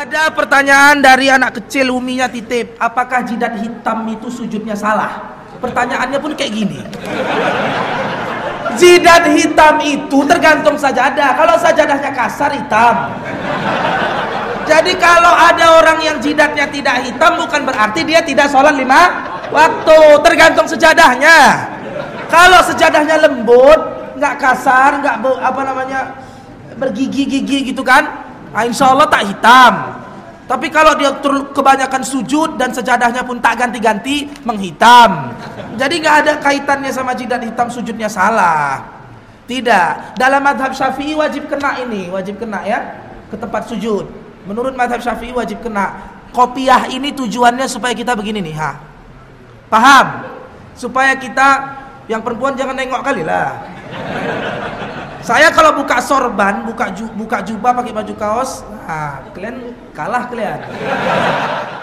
Ada pertanyaan dari anak kecil, uminya titip, apakah jidat hitam itu sujudnya salah? Pertanyaannya pun kayak gini. Jidat hitam itu tergantung sajadah. Kalau sajadahnya kasar, hitam. Jadi kalau ada orang yang jidatnya tidak hitam, bukan berarti dia tidak sholat 5 waktu. Tergantung sejadahnya. Kalau sejadahnya lembut, nggak kasar, nggak bergigi-gigi gitu kan, nah, insya Allah tak hitam. Tapi kalau dia kebanyakan sujud dan sejadahnya pun tak ganti-ganti, menghitam. Jadi nggak ada kaitannya sama jidat hitam sujudnya salah. Tidak. Dalam mazhab Syafi'i wajib kena ini, wajib kena ya ke tempat sujud. Menurut mazhab Syafi'i wajib kena. Kopiah ini tujuannya supaya kita begini nih, paham? Supaya kita yang perempuan jangan nengok kali lah. Saya kalau buka sorban, buka jubah pakai baju kaos, nah, kalian kalah kalian.